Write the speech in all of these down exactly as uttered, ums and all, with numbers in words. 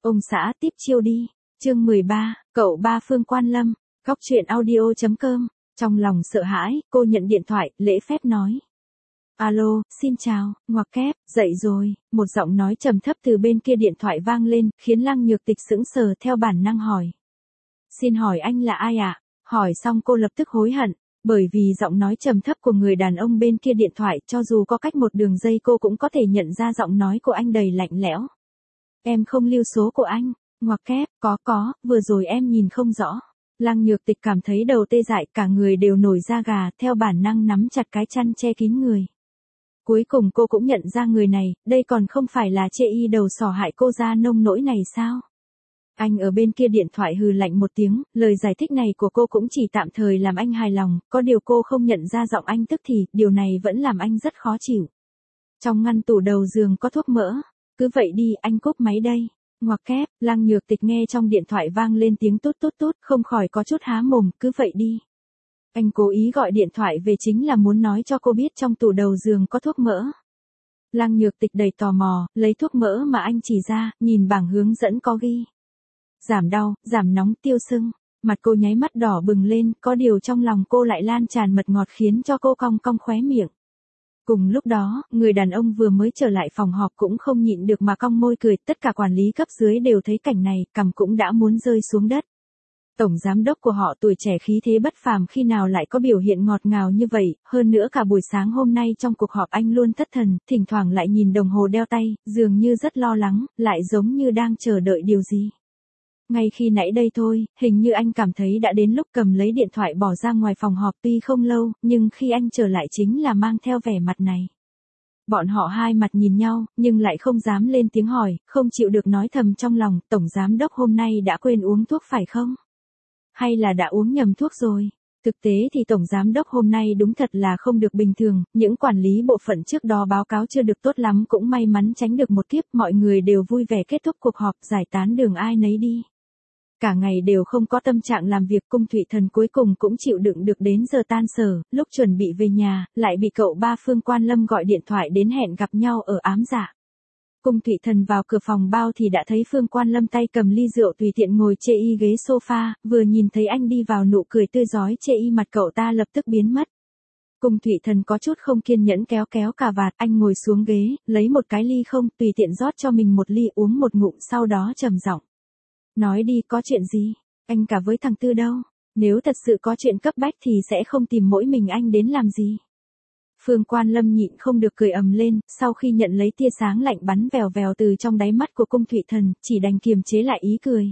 Ông xã tiếp chiêu đi. Chương mười ba, cậu ba Phương Quan Lâm. Góc truyện audio.com. Trong lòng sợ hãi, cô nhận điện thoại, lễ phép nói. Alo, xin chào, ngoặc kép, dậy rồi. Một giọng nói trầm thấp từ bên kia điện thoại vang lên, khiến Lăng Nhược Tịch sững sờ theo bản năng hỏi. Xin hỏi anh là ai ạ? À? Hỏi xong cô lập tức hối hận, bởi vì giọng nói trầm thấp của người đàn ông bên kia điện thoại, cho dù có cách một đường dây cô cũng có thể nhận ra giọng nói của anh đầy lạnh lẽo. Em không lưu số của anh. Ngoặc kép, có có, vừa rồi em nhìn không rõ. Lăng Nhược Tịch cảm thấy đầu tê dại, cả người đều nổi da gà, theo bản năng nắm chặt cái chăn che kín người. Cuối cùng cô cũng nhận ra người này, đây còn không phải là chê y đầu sỏ hại cô ra nông nỗi này sao? Anh ở bên kia điện thoại hừ lạnh một tiếng, lời giải thích này của cô cũng chỉ tạm thời làm anh hài lòng, có điều cô không nhận ra giọng anh tức thì, điều này vẫn làm anh rất khó chịu. Trong ngăn tủ đầu giường có thuốc mỡ, cứ vậy đi, anh cúp máy đây. Ngoặc kép, Lăng Nhược Tịch nghe trong điện thoại vang lên tiếng tút tút tút, không khỏi có chút há mồm, cứ vậy đi. Anh cố ý gọi điện thoại về chính là muốn nói cho cô biết trong tủ đầu giường có thuốc mỡ. Lăng Nhược Tịch đầy tò mò, lấy thuốc mỡ mà anh chỉ ra, nhìn bảng hướng dẫn có ghi. Giảm đau, giảm nóng, tiêu sưng. Mặt cô nháy mắt đỏ bừng lên, có điều trong lòng cô lại lan tràn mật ngọt khiến cho cô cong cong khóe miệng. Cùng lúc đó, người đàn ông vừa mới trở lại phòng họp cũng không nhịn được mà cong môi cười, tất cả quản lý cấp dưới đều thấy cảnh này, cằm cũng đã muốn rơi xuống đất. Tổng giám đốc của họ tuổi trẻ khí thế bất phàm khi nào lại có biểu hiện ngọt ngào như vậy, hơn nữa cả buổi sáng hôm nay trong cuộc họp anh luôn thất thần, thỉnh thoảng lại nhìn đồng hồ đeo tay, dường như rất lo lắng, lại giống như đang chờ đợi điều gì. Ngay khi nãy đây thôi, hình như anh cảm thấy đã đến lúc cầm lấy điện thoại bỏ ra ngoài phòng họp, tuy không lâu, nhưng khi anh trở lại chính là mang theo vẻ mặt này. Bọn họ hai mặt nhìn nhau, nhưng lại không dám lên tiếng hỏi, không chịu được nói thầm trong lòng, tổng giám đốc hôm nay đã quên uống thuốc phải không? Hay là đã uống nhầm thuốc rồi? Thực tế thì tổng giám đốc hôm nay đúng thật là không được bình thường, những quản lý bộ phận trước đó báo cáo chưa được tốt lắm cũng may mắn tránh được một kiếp, mọi người đều vui vẻ kết thúc cuộc họp, giải tán đường ai nấy đi. Cả ngày đều không có tâm trạng làm việc, Cung Thụy Thần cuối cùng cũng chịu đựng được đến giờ tan sở, lúc chuẩn bị về nhà, lại bị cậu ba Phương Quan Lâm gọi điện thoại đến hẹn gặp nhau ở Ám Dạ. Cung Thụy Thần vào cửa phòng bao thì đã thấy Phương Quan Lâm tay cầm ly rượu tùy tiện ngồi chê y ghế sofa, vừa nhìn thấy anh đi vào nụ cười tươi rói chê y mặt cậu ta lập tức biến mất. Cung Thụy Thần có chút không kiên nhẫn kéo kéo cà vạt, anh ngồi xuống ghế, lấy một cái ly không, tùy tiện rót cho mình một ly uống một ngụm sau đó trầm giọng. Nói đi, có chuyện gì? Anh cả với thằng Tư đâu? Nếu thật sự có chuyện cấp bách thì sẽ không tìm mỗi mình anh đến làm gì? Phương Quan Lâm nhịn không được cười ầm lên, sau khi nhận lấy tia sáng lạnh bắn vèo vèo từ trong đáy mắt của Cung Thụy Thần, chỉ đành kiềm chế lại ý cười.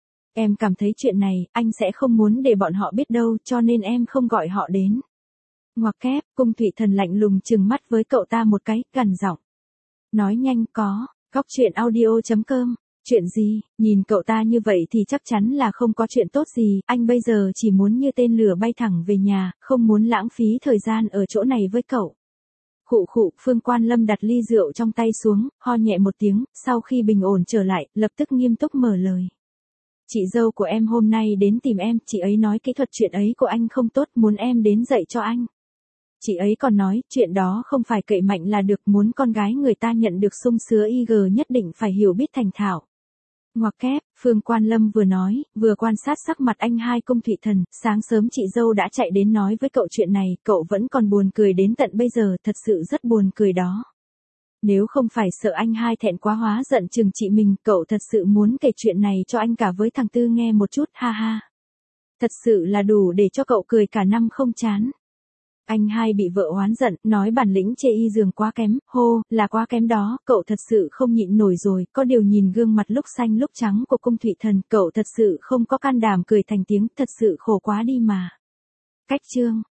Em cảm thấy chuyện này, anh sẽ không muốn để bọn họ biết đâu, cho nên em không gọi họ đến. Ngoặc kép, Cung Thụy Thần lạnh lùng trừng mắt với cậu ta một cái, gằn giọng. Nói nhanh có, góc truyện audio.com. Chuyện gì, nhìn cậu ta như vậy thì chắc chắn là không có chuyện tốt gì, anh bây giờ chỉ muốn như tên lửa bay thẳng về nhà, không muốn lãng phí thời gian ở chỗ này với cậu. Khụ khụ, Phương Quan Lâm đặt ly rượu trong tay xuống, ho nhẹ một tiếng, sau khi bình ổn trở lại, lập tức nghiêm túc mở lời. Chị dâu của em hôm nay đến tìm em, chị ấy nói kỹ thuật chuyện ấy của anh không tốt, muốn em đến dạy cho anh. Chị ấy còn nói, chuyện đó không phải cậy mạnh là được, muốn con gái người ta nhận được sung sứa i giê nhất định phải hiểu biết thành thạo. Ngoặc kép, Phương Quan Lâm vừa nói, vừa quan sát sắc mặt anh hai. Cung Thụy Thần, sáng sớm chị dâu đã chạy đến nói với cậu chuyện này, cậu vẫn còn buồn cười đến tận bây giờ, thật sự rất buồn cười đó. Nếu không phải sợ anh hai thẹn quá hóa giận chừng chị mình, cậu thật sự muốn kể chuyện này cho anh cả với thằng Tư nghe một chút, ha ha. Thật sự là đủ để cho cậu cười cả năm không chán. Anh hai bị vợ oán giận, nói bản lĩnh chê y giường quá kém, hô, là quá kém đó, cậu thật sự không nhịn nổi rồi, có điều nhìn gương mặt lúc xanh lúc trắng của Cung Thụy Thần, cậu thật sự không có can đảm cười thành tiếng, thật sự khổ quá đi mà. Cách chương.